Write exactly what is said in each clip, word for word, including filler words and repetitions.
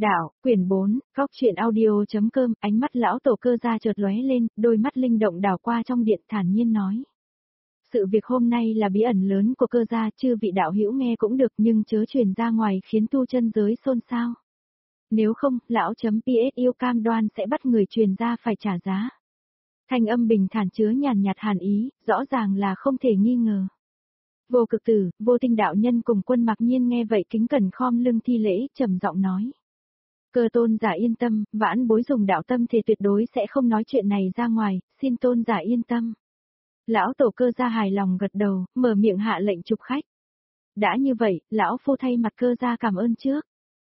Đạo, quyển bốn, góc truyện audio.com, ánh mắt lão tổ cơ gia chợt lóe lên, đôi mắt linh động đảo qua trong điện thản nhiên nói. Sự việc hôm nay là bí ẩn lớn của cơ gia, chư vị đạo hữu nghe cũng được nhưng chớ truyền ra ngoài khiến tu chân giới xôn xao. Nếu không, lão chấm ps yêu cam đoan sẽ bắt người truyền ra phải trả giá. Thanh âm bình thản chứa nhàn nhạt hàn ý, rõ ràng là không thể nghi ngờ. Vô Cực Tử, Vô Tinh đạo nhân cùng Quân Mặc Nhiên nghe vậy kính cẩn khom lưng thi lễ, trầm giọng nói. Cơ tôn giả yên tâm, vãn bối dùng đạo tâm thì tuyệt đối sẽ không nói chuyện này ra ngoài, xin tôn giả yên tâm. Lão tổ cơ gia hài lòng gật đầu, mở miệng hạ lệnh chụp khách. Đã như vậy, lão phu thay mặt cơ gia cảm ơn trước.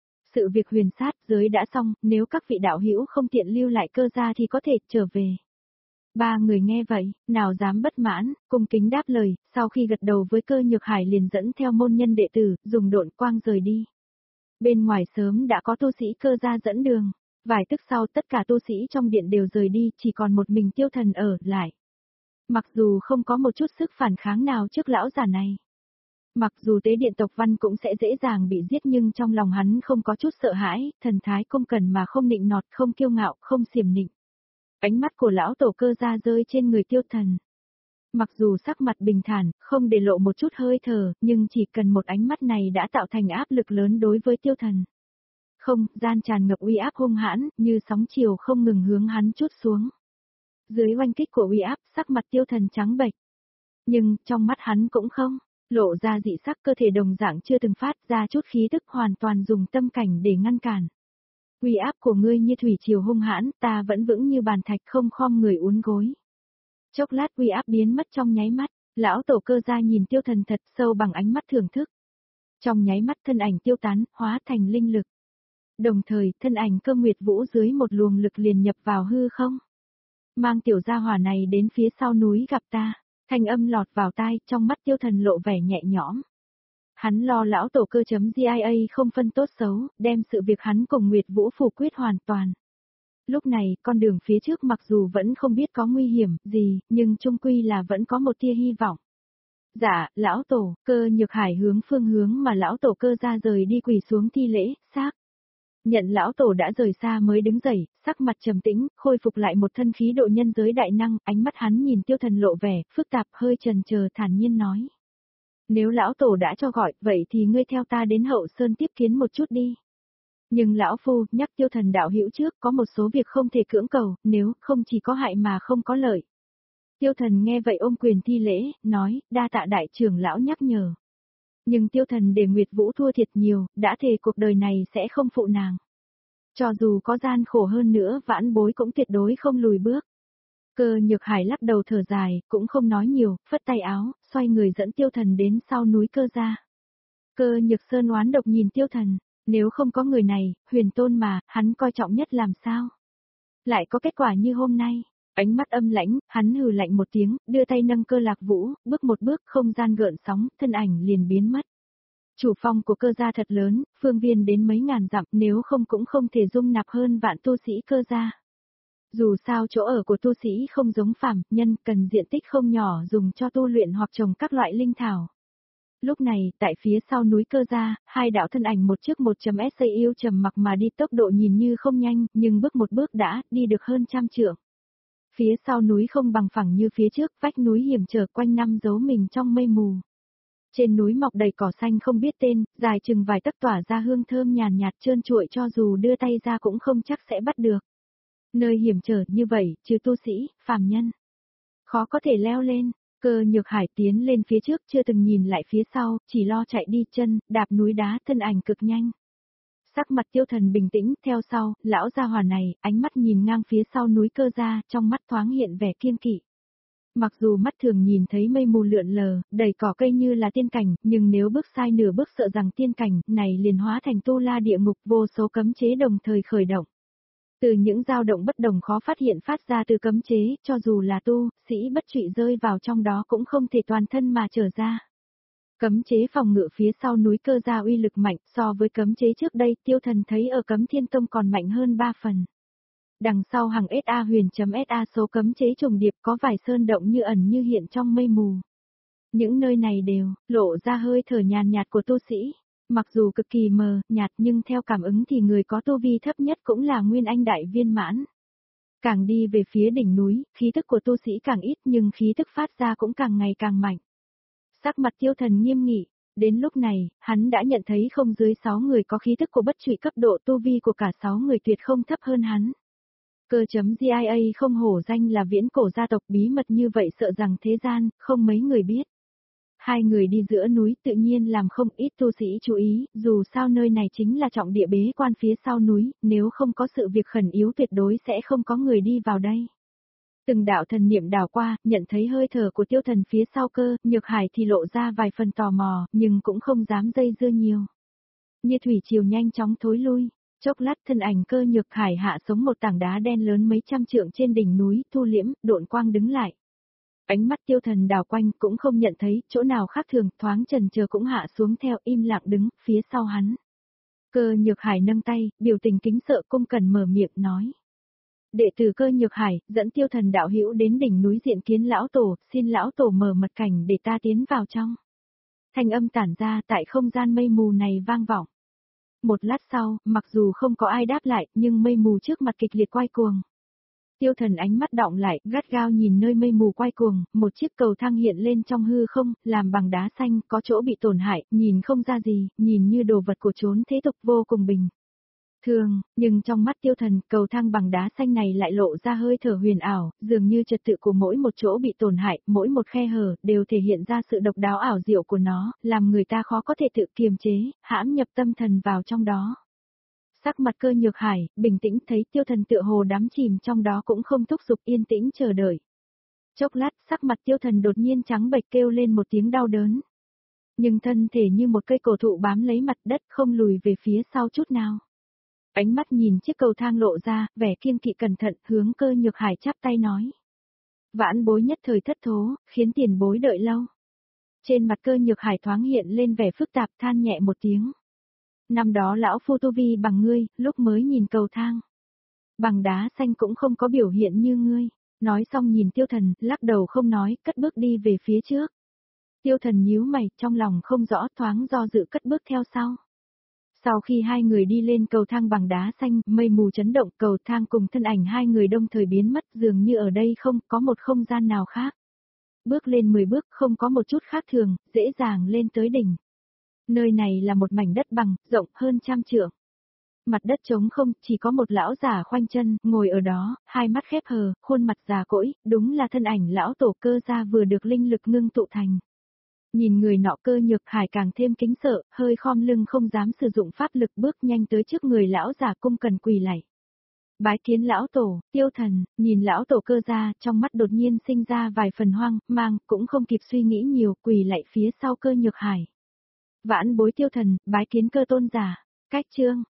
Sự việc huyền sát giới đã xong, nếu các vị đạo hữu không tiện lưu lại cơ gia thì có thể trở về. Ba người nghe vậy, nào dám bất mãn, cung kính đáp lời, sau khi gật đầu với Cơ Nhược Hải liền dẫn theo môn nhân đệ tử, dùng độn quang rời đi. Bên ngoài sớm đã có tu sĩ cơ gia dẫn đường, vài tức sau tất cả tu sĩ trong điện đều rời đi, chỉ còn một mình Tiêu Thần ở lại. Mặc dù không có một chút sức phản kháng nào trước lão già này. Mặc dù tế điện tộc Văn cũng sẽ dễ dàng bị giết nhưng trong lòng hắn không có chút sợ hãi, thần thái cung cần mà không nịnh nọt, không kiêu ngạo, không xiểm nịnh. Ánh mắt của lão tổ cơ gia rơi trên người Tiêu Thần. Mặc dù sắc mặt bình thản, không để lộ một chút hơi thở, nhưng chỉ cần một ánh mắt này đã tạo thành áp lực lớn đối với Tiêu Thần. Không, gian tràn ngập uy áp hung hãn, như sóng chiều không ngừng hướng hắn trút xuống. Dưới oanh kích của uy áp, sắc mặt Tiêu Thần trắng bệch. Nhưng, trong mắt hắn cũng không, lộ ra dị sắc, cơ thể đồng dạng chưa từng phát ra chút khí tức, hoàn toàn dùng tâm cảnh để ngăn cản. Uy áp của ngươi như thủy triều hung hãn, ta vẫn vững như bàn thạch không khom người uốn gối. Chốc lát uy áp biến mất trong nháy mắt, lão tổ cơ gia nhìn Tiêu Thần thật sâu bằng ánh mắt thưởng thức. Trong nháy mắt thân ảnh tiêu tán, hóa thành linh lực. Đồng thời, thân ảnh Cơ Nguyệt Vũ dưới một luồng lực liền nhập vào hư không. Mang tiểu gia hỏa này đến phía sau núi gặp ta, thanh âm lọt vào tai, trong mắt Tiêu Thần lộ vẻ nhẹ nhõm. Hắn lo lão tổ cơ chấm giê i a không phân tốt xấu, đem sự việc hắn cùng Nguyệt Vũ phủ quyết hoàn toàn. Lúc này, con đường phía trước mặc dù vẫn không biết có nguy hiểm gì, nhưng chung quy là vẫn có một tia hy vọng. Dạ, lão tổ, Cơ Nhược Hải hướng phương hướng mà lão tổ cơ ra rời đi quỳ xuống thi lễ, xác. Nhận lão tổ đã rời xa mới đứng dậy, sắc mặt trầm tĩnh, khôi phục lại một thân khí độ nhân giới đại năng, ánh mắt hắn nhìn Tiêu Thần lộ vẻ, phức tạp hơi chần chờ thản nhiên nói. Nếu lão tổ đã cho gọi, vậy thì ngươi theo ta đến Hậu Sơn tiếp kiến một chút đi. Nhưng lão phu, nhắc Tiêu Thần đạo hữu trước, có một số việc không thể cưỡng cầu, nếu không chỉ có hại mà không có lợi. Tiêu Thần nghe vậy ôm quyền thi lễ, nói, đa tạ đại trưởng lão nhắc nhở. Nhưng Tiêu Thần để Nguyệt Vũ thua thiệt nhiều, đã thề cuộc đời này sẽ không phụ nàng. Cho dù có gian khổ hơn nữa, vãn bối cũng tuyệt đối không lùi bước. Cơ Nhược Hải lắc đầu thở dài, cũng không nói nhiều, phất tay áo, xoay người dẫn Tiêu Thần đến sau núi Cơ gia. Cơ Nhược Sơn oán độc nhìn Tiêu Thần, nếu không có người này, huyền tôn mà, hắn coi trọng nhất làm sao? Lại có kết quả như hôm nay, ánh mắt âm lãnh, hắn hừ lạnh một tiếng, đưa tay nâng Cơ Lạc Vũ, bước một bước không gian gợn sóng, thân ảnh liền biến mất. Chủ phong của Cơ gia thật lớn, phương viên đến mấy ngàn dặm, nếu không cũng không thể dung nạp hơn vạn tu sĩ Cơ gia. Dù sao chỗ ở của tu sĩ không giống phàm nhân, cần diện tích không nhỏ dùng cho tu luyện hoặc trồng các loại linh thảo. Lúc này, tại phía sau núi Cơ gia, hai đạo thân ảnh một trước một chấm s yêu trầm mặc mà đi, tốc độ nhìn như không nhanh, nhưng bước một bước đã, đi được hơn trăm trượng. Phía sau núi không bằng phẳng như phía trước, vách núi hiểm trở quanh năm giấu mình trong mây mù. Trên núi mọc đầy cỏ xanh không biết tên, dài chừng vài tấc tỏa ra hương thơm nhàn nhạt trơn trụi cho dù đưa tay ra cũng không chắc sẽ bắt được. Nơi hiểm trở như vậy, trừ tu sĩ, phàm nhân, khó có thể leo lên. Cơ Nhược Hải tiến lên phía trước chưa từng nhìn lại phía sau, chỉ lo chạy đi chân, đạp núi đá thân ảnh cực nhanh. Sắc mặt Tiêu Thần bình tĩnh, theo sau, lão gia hỏa này, ánh mắt nhìn ngang phía sau núi Cơ gia, trong mắt thoáng hiện vẻ kiên kỵ. Mặc dù mắt thường nhìn thấy mây mù lượn lờ, đầy cỏ cây như là tiên cảnh, nhưng nếu bước sai nửa bước sợ rằng tiên cảnh này liền hóa thành tu la địa ngục, vô số cấm chế đồng thời khởi động. Từ những dao động bất đồng khó phát hiện phát ra từ cấm chế, cho dù là tu, sĩ bất trụy rơi vào trong đó cũng không thể toàn thân mà trở ra. Cấm chế phòng ngự phía sau núi Cơ gia uy lực mạnh, so với cấm chế trước đây, Tiêu Thần thấy ở Cấm Thiên Tông còn mạnh hơn ba phần. Đằng sau hàng ét a huyền.sa số cấm chế trùng điệp có vài sơn động như ẩn như hiện trong mây mù. Những nơi này đều lộ ra hơi thở nhàn nhạt của tu sĩ. Mặc dù cực kỳ mờ, nhạt nhưng theo cảm ứng thì người có tu vi thấp nhất cũng là Nguyên Anh đại viên mãn. Càng đi về phía đỉnh núi, khí tức của tu sĩ càng ít nhưng khí tức phát ra cũng càng ngày càng mạnh. Sắc mặt Tiêu Thần nghiêm nghị, đến lúc này, hắn đã nhận thấy không dưới sáu người có khí tức của bất trụy cấp độ tu vi của cả sáu người tuyệt không thấp hơn hắn. Cơ.gia không hổ danh là viễn cổ gia tộc bí mật như vậy sợ rằng thế gian, không mấy người biết. Hai người đi giữa núi tự nhiên làm không ít tu sĩ chú ý, dù sao nơi này chính là trọng địa bế quan phía sau núi, nếu không có sự việc khẩn yếu tuyệt đối sẽ không có người đi vào đây. Từng đạo thần niệm đảo qua, nhận thấy hơi thở của Tiêu Thần phía sau Cơ, Nhược Hải thì lộ ra vài phần tò mò, nhưng cũng không dám dây dưa nhiều. Như thủy triều nhanh chóng thối lui, chốc lát thân ảnh Cơ Nhược Hải hạ xuống một tảng đá đen lớn mấy trăm trượng trên đỉnh núi, thu liễm, độn quang đứng lại. Ánh mắt Tiêu Thần đảo quanh cũng không nhận thấy chỗ nào khác thường, thoáng chần chờ cũng hạ xuống theo im lặng đứng phía sau hắn. Cơ Nhược Hải nâng tay, biểu tình kính sợ cung cần mở miệng nói. Đệ tử Cơ Nhược Hải, dẫn Tiêu Thần đạo hữu đến đỉnh núi diện kiến lão tổ, xin lão tổ mở mật cảnh để ta tiến vào trong. Thanh âm tản ra tại không gian mây mù này vang vọng. Một lát sau, mặc dù không có ai đáp lại, nhưng mây mù trước mặt kịch liệt quay cuồng. Tiêu Thần ánh mắt đọng lại, gắt gao nhìn nơi mây mù quay cuồng, một chiếc cầu thang hiện lên trong hư không, làm bằng đá xanh, có chỗ bị tổn hại, nhìn không ra gì, nhìn như đồ vật của chốn thế tục vô cùng bình thường, nhưng trong mắt Tiêu Thần, cầu thang bằng đá xanh này lại lộ ra hơi thở huyền ảo, dường như trật tự của mỗi một chỗ bị tổn hại, mỗi một khe hở đều thể hiện ra sự độc đáo ảo diệu của nó, làm người ta khó có thể tự kiềm chế, hãm nhập tâm thần vào trong đó. Sắc mặt Cơ Nhược Hải, bình tĩnh thấy Tiêu Thần tựa hồ đắm chìm trong đó cũng không thúc giục yên tĩnh chờ đợi. Chốc lát, sắc mặt Tiêu Thần đột nhiên trắng bệch kêu lên một tiếng đau đớn. Nhưng thân thể như một cây cổ thụ bám lấy mặt đất không lùi về phía sau chút nào. Ánh mắt nhìn chiếc cầu thang lộ ra, vẻ kiêng kỵ cẩn thận hướng Cơ Nhược Hải chắp tay nói. Vãn bối nhất thời thất thố, khiến tiền bối đợi lâu. Trên mặt Cơ Nhược Hải thoáng hiện lên vẻ phức tạp than nhẹ một tiếng. Năm đó lão phu tu vi bằng ngươi, lúc mới nhìn cầu thang. Bằng đá xanh cũng không có biểu hiện như ngươi. Nói xong nhìn Tiêu Thần, lắc đầu không nói, cất bước đi về phía trước. Tiêu Thần nhíu mày, trong lòng không rõ thoáng do dự cất bước theo sau. Sau khi hai người đi lên cầu thang bằng đá xanh, mây mù chấn động, cầu thang cùng thân ảnh hai người đồng thời biến mất, dường như ở đây không có một không gian nào khác. Bước lên mười bước không có một chút khác thường, dễ dàng lên tới đỉnh. Nơi này là một mảnh đất bằng, rộng hơn trăm trượng. Mặt đất trống không, chỉ có một lão già khoanh chân, ngồi ở đó, hai mắt khép hờ, khuôn mặt già cỗi, đúng là thân ảnh lão tổ Cơ gia vừa được linh lực ngưng tụ thành. Nhìn người nọ Cơ Nhược Hải càng thêm kính sợ, hơi khom lưng không dám sử dụng pháp lực bước nhanh tới trước người lão già cung cần quỳ lạy. Bái kiến lão tổ, Tiêu Thần, nhìn lão tổ Cơ gia, trong mắt đột nhiên sinh ra vài phần hoang, mang, cũng không kịp suy nghĩ nhiều, quỳ lạy phía sau Cơ Nhược Hải. Vãn bối Tiêu Thần, bái kiến Cơ tôn giả, cách chương.